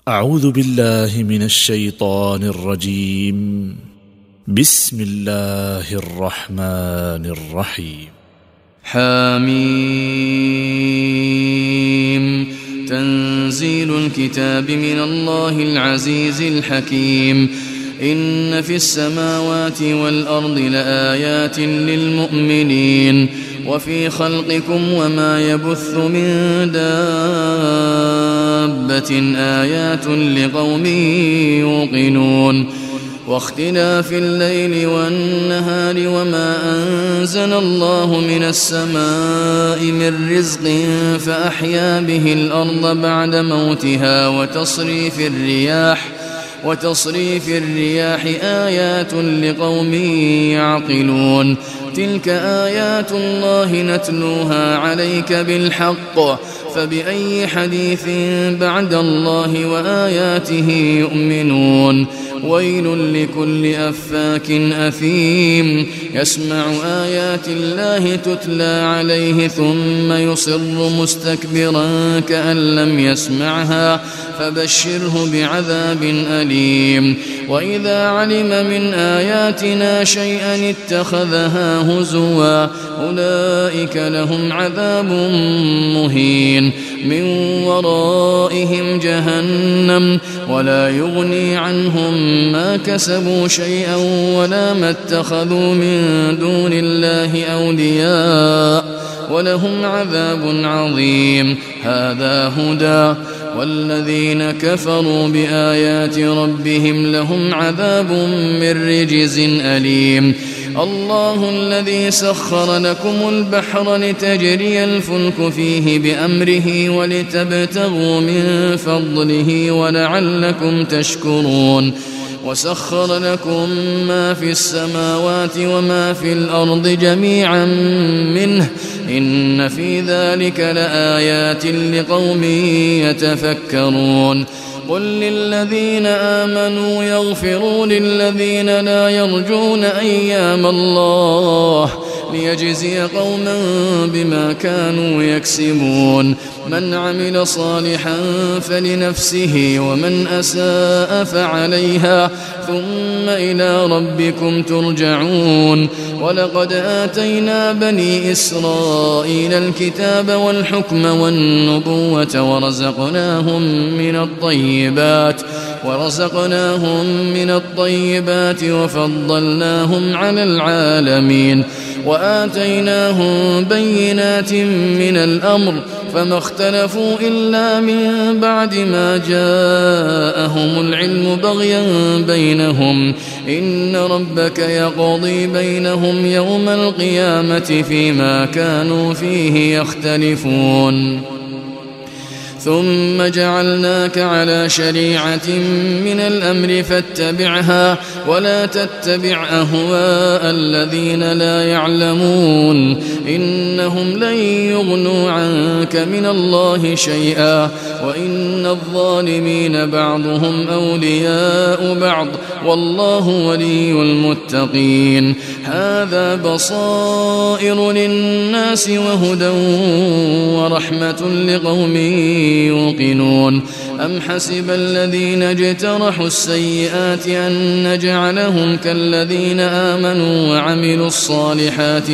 أعوذ بالله من الشيطان الرجيم. بسم الله الرحمن الرحيم. حميم. تنزيل الكتاب من الله العزيز الحكيم. إن في السماوات والأرض لآيات للمؤمنين وفي خلقكم وما يبث من دابة آيات لقوم يوقنون. واختلاف الليل والنهار وما أنزل الله من السماء من رزق فأحيا به الأرض بعد موتها وتصريف الرياح آيات لقوم يعقلون. تلك آيات الله نتلوها عليك بالحق فبأي حديث بعد الله وآياته يؤمنون. ويل لكل أفاك أثيم يسمع آيات الله تتلى عليه ثم يصر مستكبرا كأن لم يسمعها فبشره بعذاب أليم. وإذا علم من آياتنا شيئا اتخذها هزوا أولئك لهم عذاب مهين من ورائهم جهنم ولا يغني عنهم ما كسبوا شيئا ولا ما اتخذوا من دون الله أولياء ولهم عذاب عظيم. هذا هدى والذين كفروا بآيات ربهم لهم عذاب من رجز أليم. الله الذي سخر لكم البحر لتجري الفلك فيه بأمره ولتبتغوا من فضله ولعلكم تشكرون. وسخر لكم ما في السماوات وما في الأرض جميعا منه إن في ذلك لآيات لقوم يتفكرون. قل للذين آمنوا يغفروا للذين لا يرجون أيام الله ليجزي قوما بما كانوا يكسبون. من عمل صالحا فلنفسه ومن أساء فعليها ثم إلى ربكم ترجعون. ولقد آتينا بني إسرائيل الكتاب والحكم والنبوة ورزقناهم من الطيبات وفضلناهم على العالمين. وآتيناهم بينات من الأمر فما اختلفوا إلا من بعد ما جاءهم العلم بغيا بينهم. إن ربك يقضي بينهم يوم القيامة فيما كانوا فيه يختلفون. ثم جعلناك على شريعة من الأمر فاتبعها ولا تتبع أهواء الذين لا يعلمون إنهم لن يغنوا عنك من الله شيئا وإن الظالمين بعضهم أولياء بعض والله ولي المتقين. هذا بصائر للناس وهدى ورحمة لقوم يوقنون. أم حسب الذين اجترحوا السيئات أن نجعلهم كالذين آمنوا وعملوا الصالحات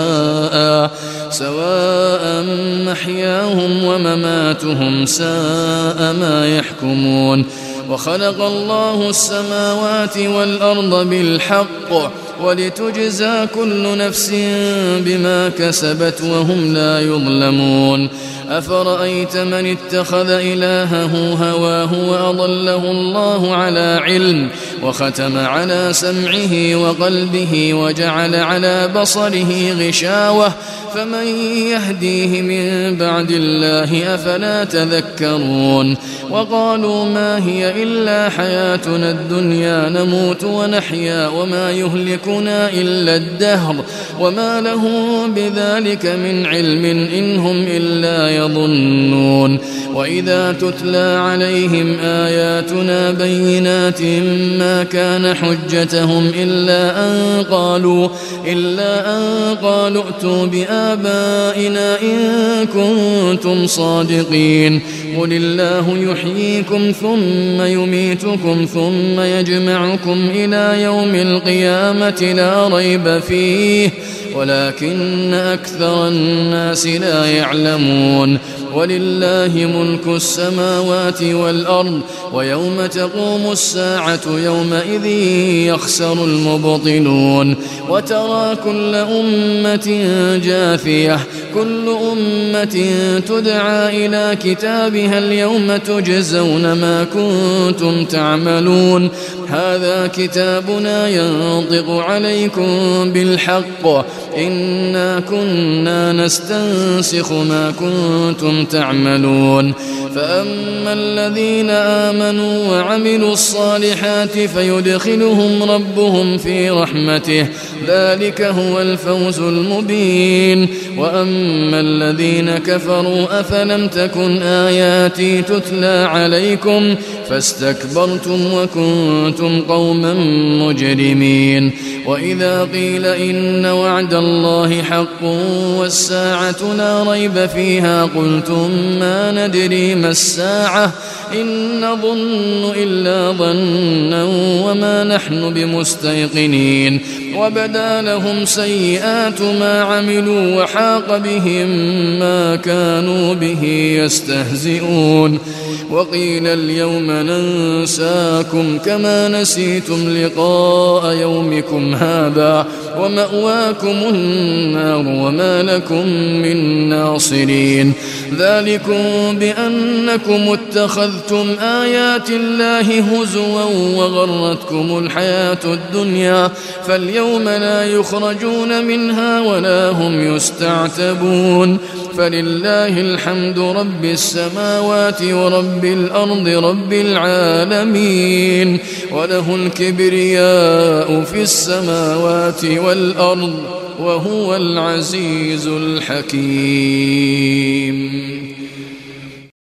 سواء محياهم ومماتهم ساء ما يحكمون. وخلق الله السماوات والأرض بالحق ولتجزى كل نفس بما كسبت وهم لا يظلمون. أفرأيت من اتخذ إلهه هواه وأضله الله على علم وختم على سمعه وقلبه وجعل على بصره غشاوة فمن يهديه من بعد الله أفلا تذكرون. وقالوا ما هي إلا حياتنا الدنيا نموت ونحيا وما يهلكنا إلا الدهر وما له بذلك من علم إن هم إلا يظنون. وإذا تتلى عليهم آياتنا بينات ما ما كان حجتهم إلا أن قالوا ائتوا بآبائنا إن كنتم صادقين قل الله يحييكم ثم يميتكم ثم يجمعكم إلى يوم القيامة لا ريب فيه ولكن أكثر الناس لا يعلمون ولله ملك السماوات والأرض ويوم تقوم الساعة يومئذ يخسر المبطلون وترى كل أمة جاثية كل أمة تدعى إلى كتابها اليوم تجزون ما كنتم تعملون هذا كتابنا ينطق عليكم بالحق إنا كنا نستنسخ ما كنتم تعملون فأما الذين آمنوا وعملوا الصالحات فيدخلهم ربهم في رحمته ذلك هو الفوز المبين وأما الذين كفروا أفلم تكن آياتي تتلى عليكم فاستكبرتم وكنتم قوما مجرمين وإذا قيل إن وعد الله حق والساعة لا ريب فيها قلتم ما ندري ما الساعة إن نظن إلا ظنا وما نحن بمستيقنين وبدا لهم سيئات ما عملوا وحاق بهم ما كانوا به يستهزئون وقيل اليوم ننساكم كما نسيتم لقاء يومكم هذا ومأواكم النار وما لكم من ناصرين ذلكم بأنكم اتخذتم آيات الله هزوا وغرتكم الحياة الدنيا فاليوم لا يخرجون منها ولا هم يستعتبون فلله الحمد رب السماوات ورب الأرض رب العالمين وله الكبرياء في السماوات والأرض وهو العزيز الحكيم